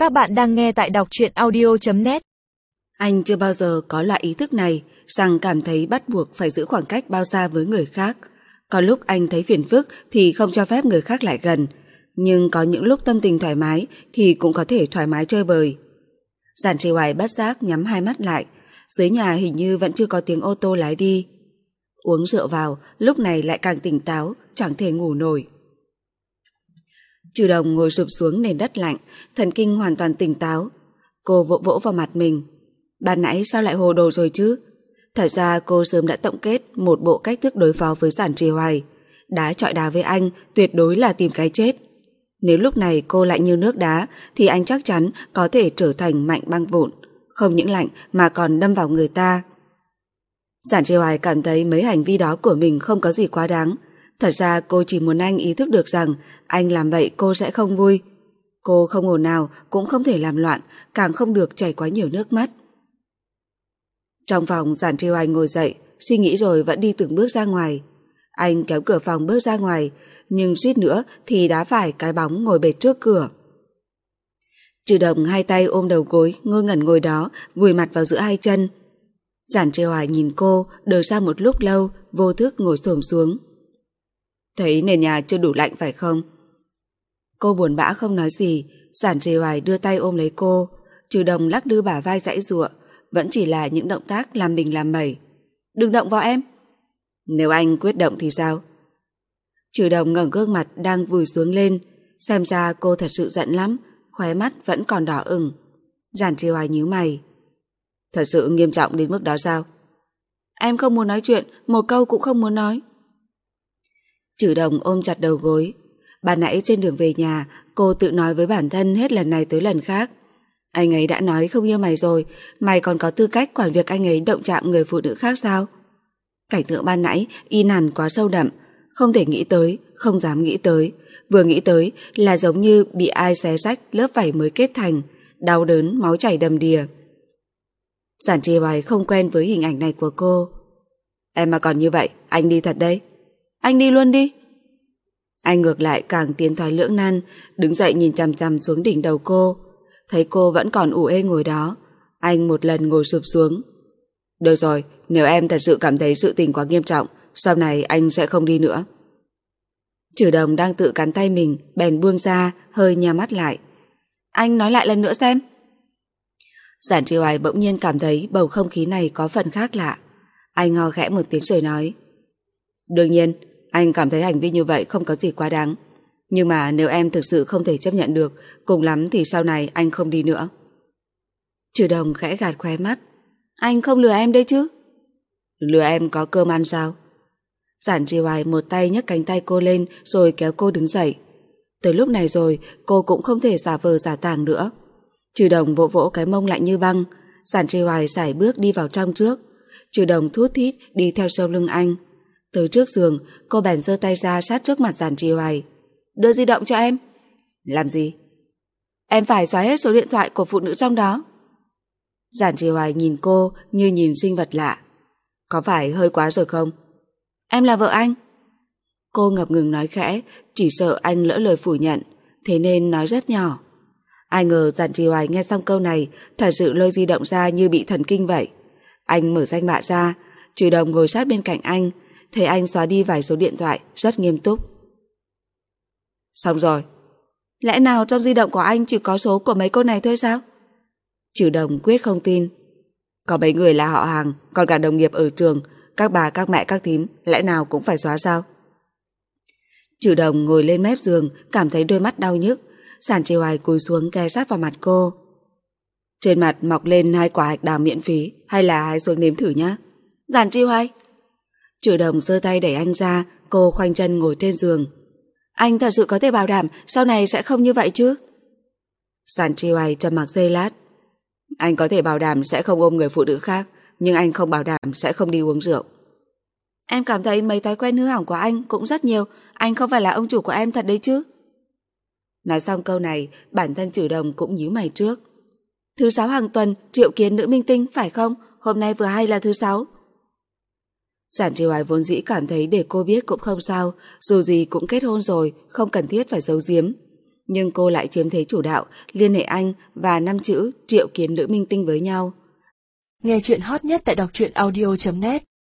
Các bạn đang nghe tại đọc truyện audio.net. Anh chưa bao giờ có loại ý thức này, rằng cảm thấy bắt buộc phải giữ khoảng cách bao xa với người khác. Có lúc anh thấy phiền phức thì không cho phép người khác lại gần, nhưng có những lúc tâm tình thoải mái thì cũng có thể thoải mái chơi bời. Giản Trì Hoài bất giác nhắm hai mắt lại, dưới nhà hình như vẫn chưa có tiếng ô tô lái đi. Uống rượu vào, lúc này lại càng tỉnh táo, chẳng thể ngủ nổi. Trừ Đồng ngồi sụp xuống nền đất lạnh, thần kinh hoàn toàn tỉnh táo. Cô vỗ vỗ vào mặt mình. Ban nãy sao lại hồ đồ rồi chứ? Thật ra cô sớm đã tổng kết một bộ cách thức đối phó với Giản Trì Hoài. Đá chọi đá với anh tuyệt đối là tìm cái chết. Nếu lúc này cô lạnh như nước đá thì anh chắc chắn có thể trở thành mạnh băng vụn. Không những lạnh mà còn đâm vào người ta. Giản Trì Hoài cảm thấy mấy hành vi đó của mình không có gì quá đáng. Thật ra cô chỉ muốn anh ý thức được rằng anh làm vậy cô sẽ không vui. Cô không ồn nào cũng không thể làm loạn, càng không được chảy quá nhiều nước mắt. Trong phòng, Giản Trì Hoài ngồi dậy, suy nghĩ rồi vẫn đi từng bước ra ngoài. Anh kéo cửa phòng bước ra ngoài, nhưng suýt nữa thì đá phải cái bóng ngồi bệt trước cửa. Trừ Đồng hai tay ôm đầu gối, ngơ ngẩn ngồi đó, vùi mặt vào giữa hai chân. Giản Trì Hoài nhìn cô, đờ ra một lúc lâu, vô thức ngồi xổm xuống. Thấy nền nhà chưa đủ lạnh phải không? Cô buồn bã không nói gì. Giản Trì Hoài đưa tay ôm lấy cô. Trừ Đồng lắc lư bả vai giãy giụa, vẫn chỉ là những động tác làm mình làm mẩy. Đừng động vào em. Nếu anh quyết động thì sao? Trừ Đồng ngẩng gương mặt đang vùi xuống lên, xem ra cô thật sự giận lắm, khóe mắt vẫn còn đỏ ửng. Giản Trì Hoài nhíu mày. Thật sự nghiêm trọng đến mức đó sao? Em không muốn nói chuyện, một câu cũng không muốn nói. Trừ Đồng ôm chặt đầu gối. Ban nãy trên đường về nhà, cô tự nói với bản thân hết lần này tới lần khác. Anh ấy đã nói không yêu mày rồi, mày còn có tư cách quản việc anh ấy động chạm người phụ nữ khác sao? Cảnh tượng ban nãy in hẳn quá sâu đậm, không thể nghĩ tới, không dám nghĩ tới. Vừa nghĩ tới là giống như bị ai xé rách lớp vảy mới kết thành, đau đớn, máu chảy đầm đìa. Giản Trì Hoài không quen với hình ảnh này của cô. Em mà còn như vậy, anh đi thật đấy. Anh đi luôn đi. Anh ngược lại càng tiến thoái lưỡng nan, đứng dậy nhìn chằm chằm xuống đỉnh đầu cô. Thấy cô vẫn còn ủ ê ngồi đó, anh một lần ngồi sụp xuống. Được rồi, nếu em thật sự cảm thấy sự tình quá nghiêm trọng, sau này anh sẽ không đi nữa. Trừ Đồng đang tự cắn tay mình, bèn buông ra, hơi nhắm mắt lại. Anh nói lại lần nữa xem. Giản Trì Hoài bỗng nhiên cảm thấy bầu không khí này có phần khác lạ. Anh ho khẽ một tiếng rồi nói. Đương nhiên, anh cảm thấy hành vi như vậy không có gì quá đáng. Nhưng mà nếu em thực sự không thể chấp nhận được, cùng lắm thì sau này anh không đi nữa. Trừ Đồng khẽ gạt khóe mắt. Anh không lừa em đấy chứ? Lừa em có cơm ăn sao? Giản Trì Hoài một tay nhấc cánh tay cô lên rồi kéo cô đứng dậy. Tới lúc này rồi cô cũng không thể giả vờ giả tàng nữa. Trừ Đồng vỗ vỗ cái mông lạnh như băng. Giản Trì Hoài sải bước đi vào trong trước. Trừ Đồng thút thít đi theo sau lưng anh. Tới trước giường, cô bèn giơ tay ra sát trước mặt Giản Trì Hoài. Đưa di động cho em. Làm gì? Em phải xóa hết số điện thoại của phụ nữ trong đó. Giản Trì Hoài nhìn cô như nhìn sinh vật lạ. Có phải hơi quá rồi không? Em là vợ anh. Cô ngập ngừng nói khẽ, chỉ sợ anh lỡ lời phủ nhận, thế nên nói rất nhỏ. Ai ngờ Giản Trì Hoài nghe xong câu này thật sự lôi di động ra như bị thần kinh vậy. Anh mở danh bạ ra. Trừ Đồng ngồi sát bên cạnh anh, thấy anh xóa đi vài số điện thoại, rất nghiêm túc. Xong rồi. Lẽ nào trong di động của anh chỉ có số của mấy cô này thôi sao? Trừ Đồng quyết không tin. Có mấy người là họ hàng, còn cả đồng nghiệp ở trường, các bà, các mẹ, các thím, lẽ nào cũng phải xóa sao? Trừ Đồng ngồi lên mép giường, cảm thấy đôi mắt đau nhức. Giản Trì Hoài cúi xuống kề sát vào mặt cô. Trên mặt mọc lên 2 quả hạch đào miễn phí, hay là hái xuống nếm thử nhá? Giản Trì Hoài. Trừ Đồng giơ tay đẩy anh ra, cô khoanh chân ngồi trên giường. Anh thật sự có thể bảo đảm sau này sẽ không như vậy chứ? Giản Trì Hoài trầm mặc giây lát. Anh có thể bảo đảm sẽ không ôm người phụ nữ khác, nhưng anh không bảo đảm sẽ không đi uống rượu. Em cảm thấy mấy thói quen hư hỏng của anh cũng rất nhiều. Anh không phải là ông chủ của em thật đấy chứ? Nói xong câu này, bản thân Trừ Đồng cũng nhíu mày trước. Thứ 6 hàng tuần triệu kiến nữ minh tinh phải không? Hôm nay vừa hay là thứ 6. Giản Trì Hoài vốn dĩ cảm thấy để cô biết cũng không sao, dù gì cũng kết hôn rồi, không cần thiết phải giấu giếm. nhưng cô lại chiếm thế chủ đạo, liên hệ anh và 5 chữ triệu kiến nữ minh tinh với nhau. Nghe chuyện hot nhất tại đọc truyện audio.net